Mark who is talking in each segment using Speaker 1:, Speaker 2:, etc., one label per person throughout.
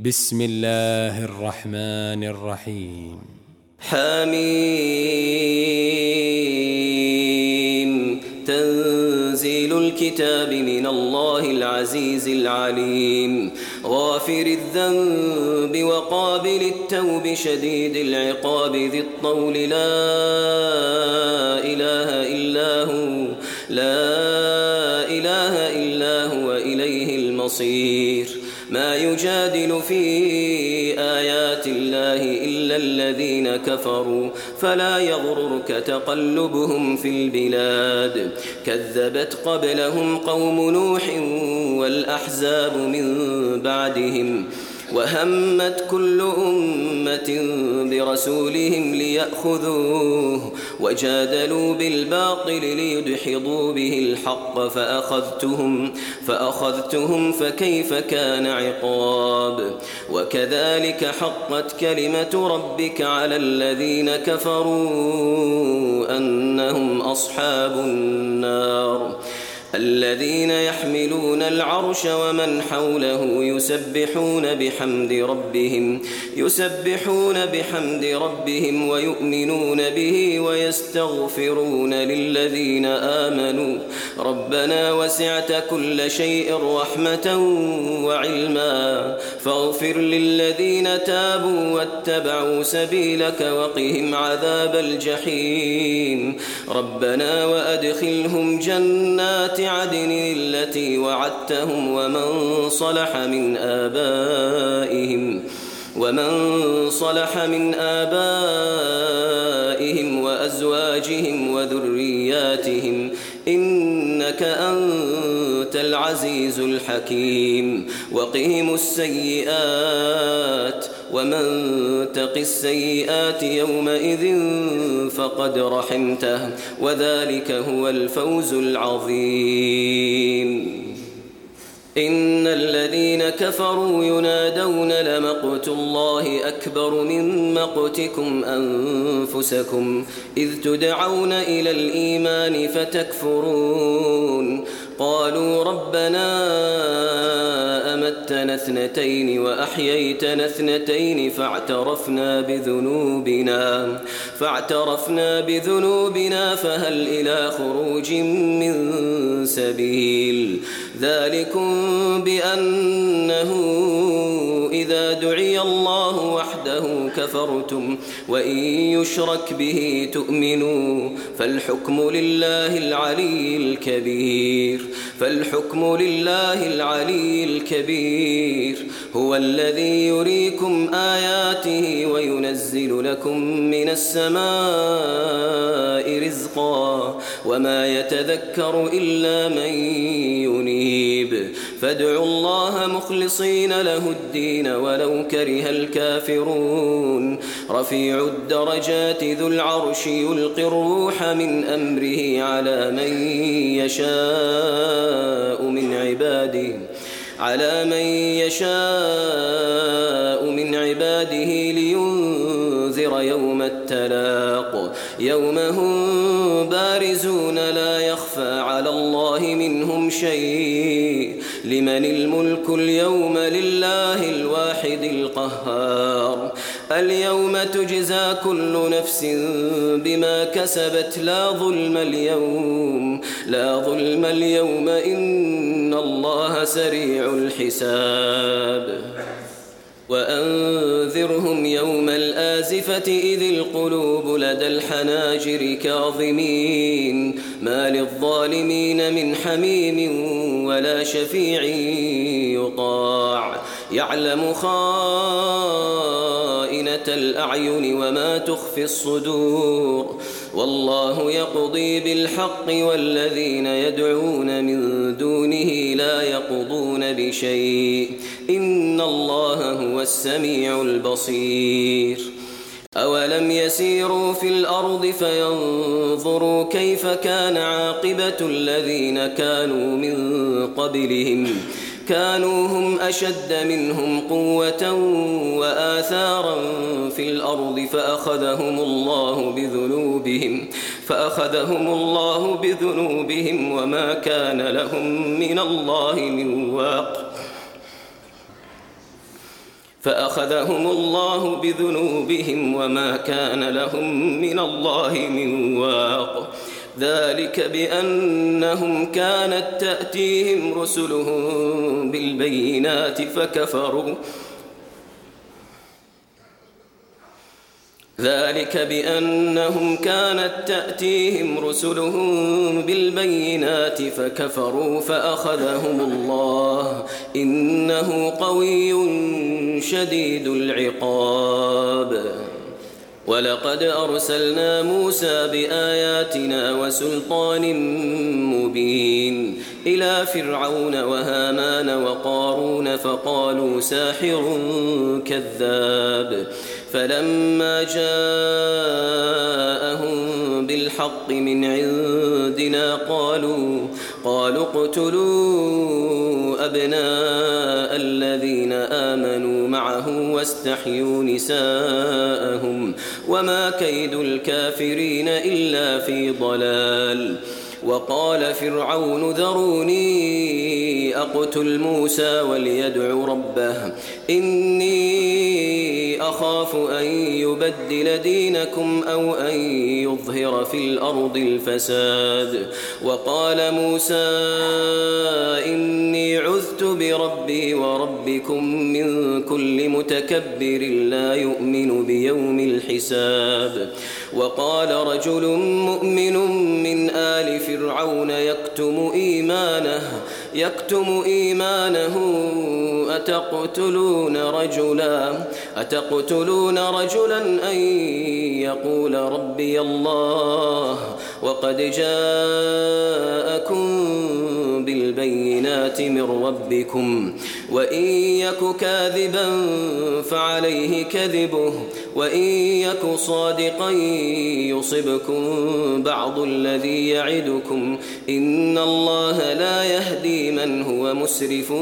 Speaker 1: بسم الله الرحمن الرحيم.
Speaker 2: حميم. تنزيل الكتاب من الله العزيز العليم، غافر الذنب وقابل التوب شديد العقاب ذي الطول لا إله إلا هو إليه المصير. ما يجادل في آيات الله إلا الذين كفروا فلا يغررك تقلبهم في البلاد. كذبت قبلهم قوم نوح والأحزاب من بعدهم، وهمت كل أمة برسولهم ليأخذوه، وجادلوا بالباطل ليدحضوا به الحق فأخذتهم فكيف كان عقاب. وكذلك حقت كلمة ربك على الذين كفروا أنهم أصحاب النار. الذين يحملون العرش ومن حوله يسبحون بحمد ربهم ويؤمنون به ويستغفرون للذين آمنوا ربنا وسعت كل شيء رحمة وعلما فاغفر للذين تابوا واتبعوا سبيلك وقهم عذاب الجحيم. ربنا وأدخلهم جنات عدن التي وعدتهم ومن صلح من آبائهم وأزواجهم وذرياتهم إنك أنت العزيز الحكيم. وقهم السيئات ومن تق السيئات يومئذ فقد رحمته وذلك هو الفوز العظيم. إن الذين كفروا ينادون لمقت الله أكبر من مقتكم أنفسكم إذ تدعون إلى الإيمان فتكفرون. قالوا ربنا أمتنا اثنتين وأحييتنا اثنتين فاعترفنا بذنوبنا فهل إلى خروج من سبيل. ذلكم بأنه إذا دعي الله وحده كفرتم وإن يشرك به تؤمنوا فالحكم لله العلي الكبير. هو الذي يريكم آياته وينزل لكم من السماء رزقا وما يتذكر إلا من ينيب. فادعوا الله مخلصين له الدين ولو كره الكافرون. رفيع الدرجات ذو العرش يلقي الروح من أمره على من يشاء من عباده لينذر يوم التلاق. يوم هم بارزون لا يخفى على الله منهم شيء. لمن الملك اليوم لله الواحد القهار. اليوم تجزى كل نفس بما كسبت لا ظلم اليوم إن الله سريع الحساب. وأنذرهم يوم الآزفة إذ القلوب لدى الحناجر كاظمين ما للظالمين من حميم ولا شفيع يطاع. يعلم خائنة الأعين وما تخفي الصدور. والله يقضي بالحق والذين يدعون من دونه لا يقضون بشيء إن الله هو السميع البصير. أولم يسيروا في الأرض فينظروا كيف كان عاقبة الذين كانوا من قبلهم كانوا هم أشد منهم قوة وآثارا في الأرض فأخذهم الله بذنوبهم وما كان لهم من الله من واق. فأخذهم الله بذنوبهم وما كان لهم من الله من واق. ذلك بأنهم كانت تأتيهم رسلهم بالبينات فكفروا فأخذهم الله إنه قوي شديد العقاب. ولقد أرسلنا موسى بآياتنا وسلطان مبين إلى فرعون وهامان وقارون فقالوا ساحر كذاب. فلما جاءهم بالحق من عندنا قالوا اقتلوا أبناء الذين آمنوا معه واستحيوا نساءهم وما كيد الكافرين إلا في ضلال. وقال فرعون ذروني أقتل موسى وليدع ربه إني أخاف أن يبدل دينكم أو أن يظهر في الأرض الفساد. وقال موسى إني عذت بربي وربكم من كل متكبر لا يؤمن بيوم الحساب. وقال رجل مؤمن من آل فرعون يكتم إيمانه أتقتلون رجلا أن يقول ربي الله وقد جاءكم بالبينات من ربكم وإن يك كاذبا فعليه كذبه وإن يك صادقا يصبكم بعض الذي يعدكم إن الله لا يهدي من هو مسرف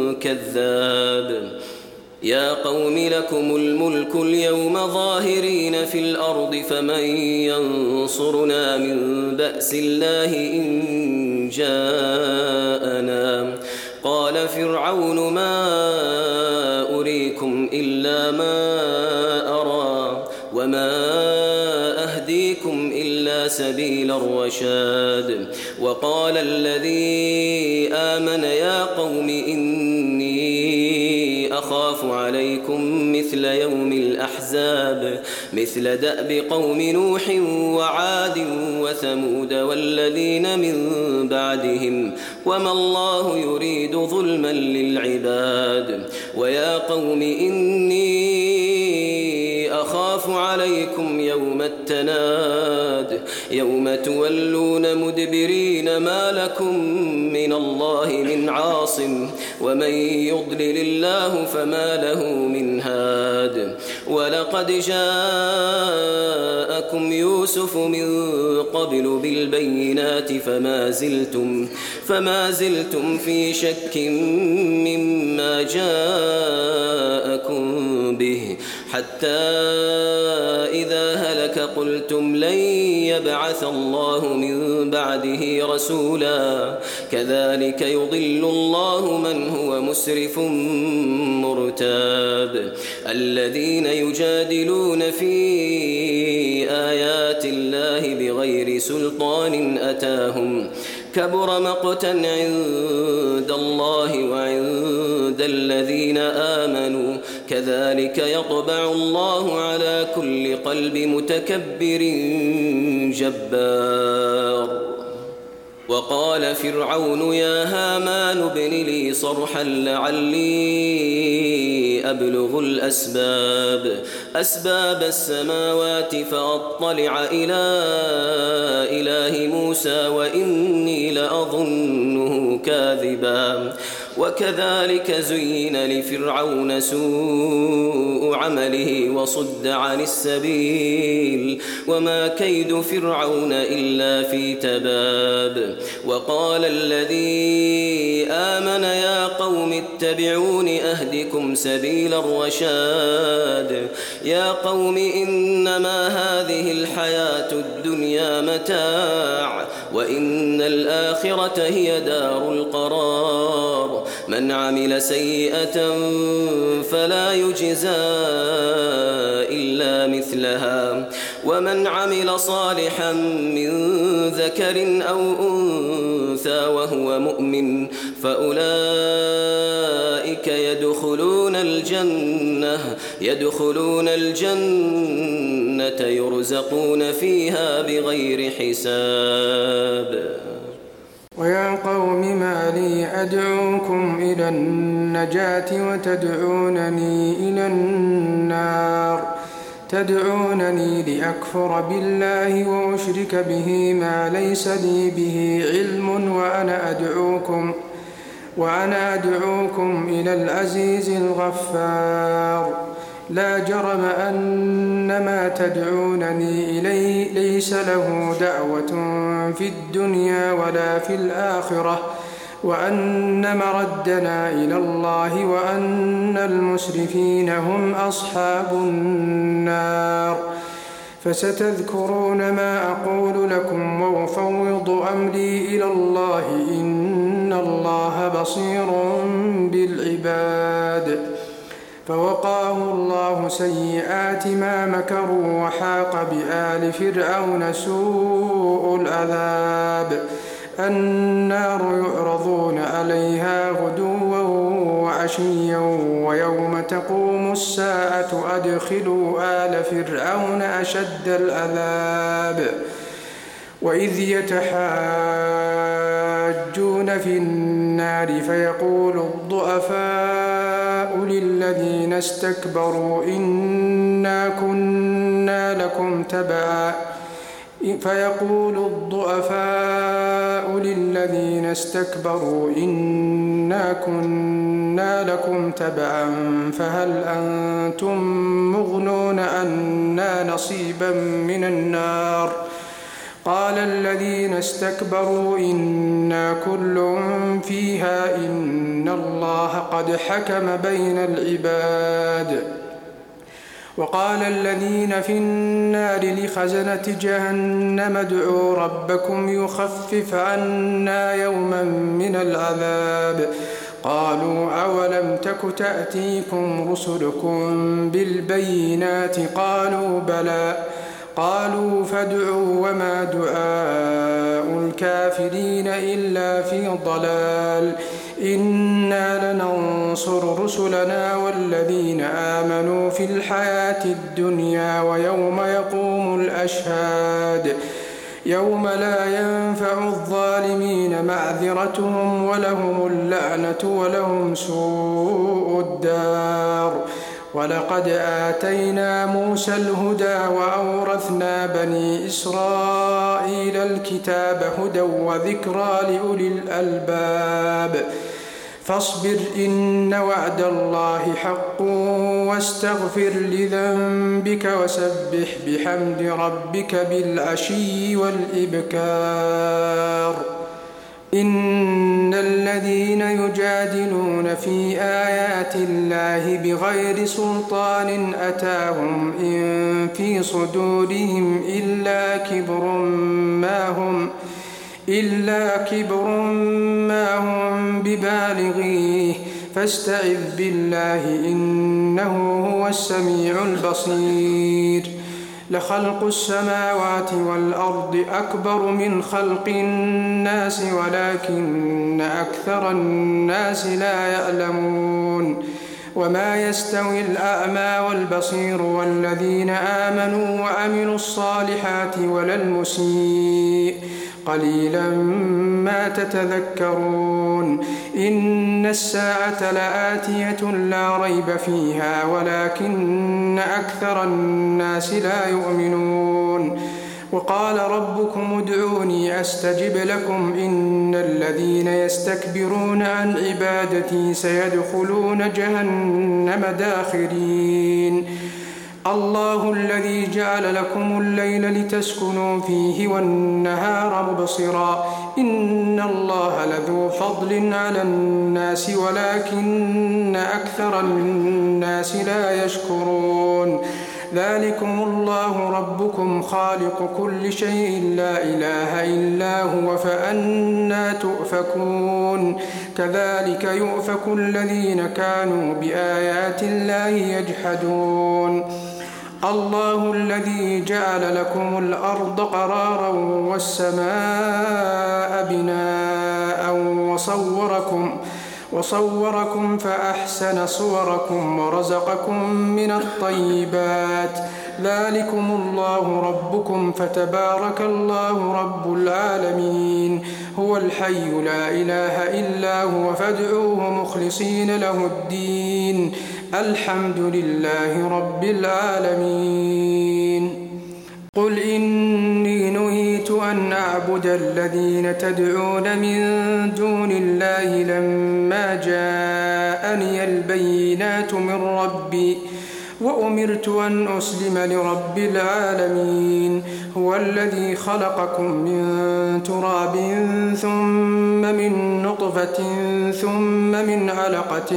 Speaker 2: كذاب. يا قوم لكم الملك اليوم ظاهرين في الأرض فمن ينصرنا من بأس الله إن جاءنا. قال فرعون ما أريكم إلا ما أرى وما أهديكم إلا سبيل الرشاد. وقال الذي آمن يا قوم إني أخاف عليكم مثل يوم الأحزاب مثل دأب قوم نوح وعاد وثمود والذين من بعدهم وما الله يريد ظلما للعباد. ويا قوم إني أخاف عليكم يوم التناد يوم تولون مدبرين ما لكم من الله من عاصم ومن يضلل الله فما له من هاد. ولقد جاءكم يوسف من قبل بالبينات فما زلتم في شك مما جاءكم به حتى إذا هلك قلتم لن يبعث الله من بعده رسولا كذلك يضل الله من هو مسرف مرتاب. الذين يجادلون في آيات الله بغير سلطان أتاهم كبر مقتا عند الله وعند الذين آمنوا كذلك يطبع الله على كل قلب متكبر جبار. وقال فرعون يا هامان ابن لي صرحا لعلي أبلغ أسباب السماوات فأطلع إلى إله موسى وإني لأظنه كاذبا. وكذلك زين لفرعون سوء عمله وصد عن السبيل وما كيد فرعون إلا في تباب. وقال الذي آمن يا قوم اتبعون أهدكم سبيل الرشاد. يا قوم إنما هذه الحياة الدنيا متاع وإن الآخرة هي دار القرار من عمل سيئة فلا يجزى إلا مثلها ومن عمل صالحا من ذكر أو أنثى وهو مؤمن فأولئك يدخلون الجنة يرزقون فيها بغير حساب.
Speaker 3: ويا قوم ما لي أدعوكم إلى النجاة وتدعونني إلى النار تدعونني لأكفر بالله وأشرك به ما ليس لي به علم وأنا أدعوكم إلى العزيز الغفار. لا جرم أن ما تدعونني إليه ليس له دعوة في الدنيا ولا في الآخرة وأن مردنا إلى الله وأن المسرفين هم أصحاب النار. فستذكرون ما أقول لكم وأفوض أمري إلى الله إن الله بصير بالعباد. فوقاه الله سيئات ما مكروا وحاق بآل فرعون سوء العذاب. النار يعرضون عليها غدوا وعشيا ويوم تقوم الساعة أدخلوا آل فرعون أشد العذاب. وإذ يتحاجون في النار فيقول الضعفاء للذين استكبروا إنا كنا لكم تبعا فهل أنتم مغنون عنا نصيبا من النار. قال الذين استكبروا إنا كل فيها إن الله قد حكم بين العباد. وقال الذين في النار لخزنة جهنم ادعوا ربكم يخفف عنا يوما من العذاب. قالوا أولم تك تأتيكم رسلكم بالبينات قالوا بلى. قالوا فادعوا وما دعاء الكافرين إلا في ضلال. إنا لننصر رسلنا والذين آمنوا في الحياة الدنيا ويوم يقوم الأشهاد يوم لا ينفع الظالمين معذرتهم ولهم اللعنة ولهم سوء الدار. ولقد آتينا موسى الهدى وأورثنا بني إسرائيل الكتاب هدى وذكرى لأولي الألباب. فاصبر إن وعد الله حق واستغفر لذنبك وسبح بحمد ربك بالعشي والإبكار. إن الذين يجادلون في آيات الله بغير سلطان أتاهم إن في صدورهم إلا كبر ما هم ببالغيه فاستعذ بالله إنه هو السميع البصير. لخلق السماوات والأرض أكبر من خلق الناس ولكن أكثر الناس لا يعلمون. وما يستوي الأعمى والبصير والذين آمنوا وعملوا الصالحات ولا المسيء قليلا ما تتذكرون. إن الساعة لآتية لا ريب فيها ولكن أكثر الناس لا يؤمنون. وقال ربكم ادعوني أستجب لكم إن الذين يستكبرون عن عبادتي سيدخلون جهنم داخرين. الله الذي جعل لكم الليل لتسكنوا فيه والنهار مبصرا إن الله لذو فضل على الناس ولكن أكثر الناس لا يشكرون. ذلكم الله ربكم خالق كل شيء لا إله إلا هو فأنى تؤفكون كذلك يؤفك الذين كانوا بآيات الله يجحدون الله الذي جعل لكم الأرض قرارا والسماء بناء وصوركم فأحسن صوركم ورزقكم من الطيبات ذلكم الله ربكم فتبارك الله رب العالمين هو الحي لا إله إلا هو فادعوه مخلصين له الدين الحمد لله رب العالمين قل إني نهيت أن أعبد الذين تدعون من دون الله لما جاءني البينات من ربي وأمرت أن أسلم لرب العالمين هو الذي خلقكم من تراب ثم من نطفة ثم من علقة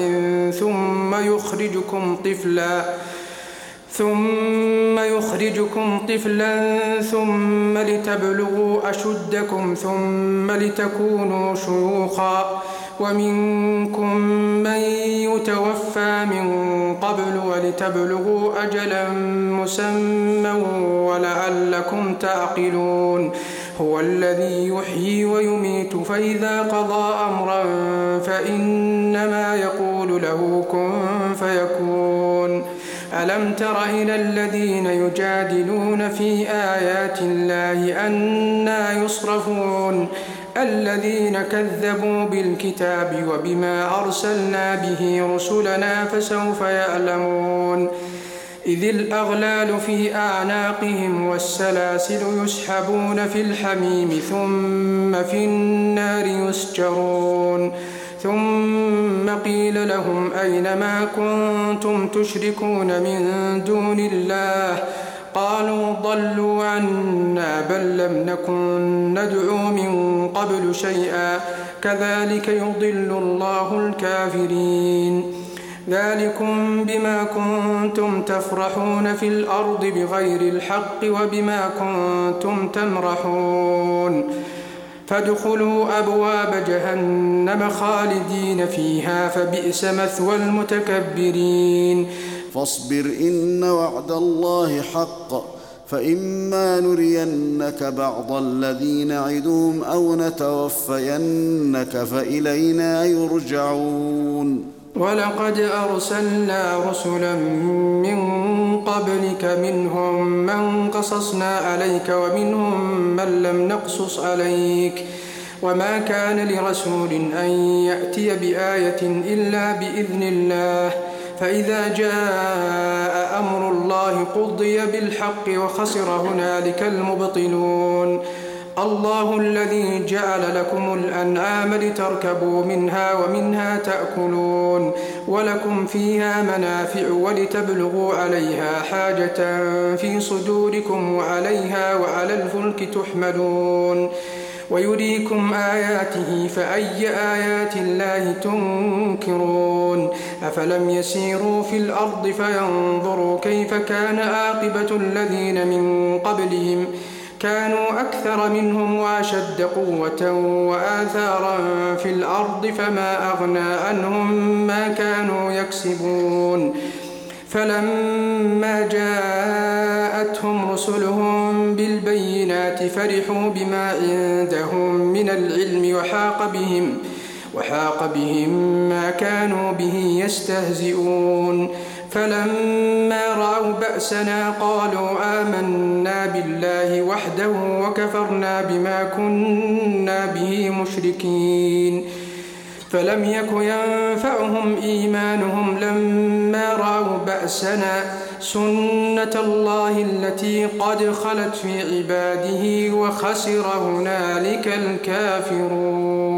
Speaker 3: ثم يخرجكم طفلا ثم لتبلغوا أشدكم ثم لتكونوا شيوخا ومنكم من يتوفى من قبل ولتبلغوا أجلا مسمى ولعلكم تعقلون هو الذي يحيي ويميت فإذا قضى أمرا فإنما يقول له كن فيكون ألم تر إلى الذين يجادلون في آيات الله أنى يصرفون الذين كذبوا بالكتاب وبما أرسلنا به رسلنا فسوف يعلمون إذ الأغلال في أعناقهم والسلاسل يسحبون في الحميم ثم في النار يسجرون ثم قيل لهم أين ما كنتم تشركون من دون الله قالوا ضلوا عنا بل لم نكن ندعو من قبل شيئا كذلك يضل الله الكافرين ذلكم بما كنتم تفرحون في الأرض بغير الحق وبما كنتم تمرحون فادخلوا أبواب جهنم خالدين فيها فبئس مثوى المتكبرين
Speaker 4: فاصبر إن وعد الله حق فإما نرينك بعض الذي نعدهم أو نتوفينك فإلينا يرجعون
Speaker 3: ولقد أرسلنا رسلا من قبلك منهم من قصصنا عليك ومنهم من لم نقصص عليك وما كان لرسول أن يأتي بآية إلا بإذن الله فإذا جاء أمر الله قضي بالحق وخسر هنالك المبطلون الله الذي جعل لكم الأنعام لتركبوا منها ومنها تأكلون ولكم فيها منافع ولتبلغوا عليها حاجة في صدوركم وعليها وعلى الفلك تحملون ويريكم آياته فأي آيات الله تنكرون أفلم يسيروا في الأرض فينظروا كيف كان عاقبة الذين من قبلهم كانوا أكثر منهم وأشد قوة وآثارا في الأرض فما أغنى عنهم ما كانوا يكسبون فلما جاءتهم رسلهم بالبينات فرحوا بما عندهم من العلم وحاق بهم ما كانوا به يستهزئون فلما رأوا بأسنا قالوا آمنا بالله وحده وكفرنا بما كنا به مشركين فلم يك ينفعهم إيمانهم لما رأوا بأسنا سنة الله التي قد خلت في عباده وخسر هنالك الكافرون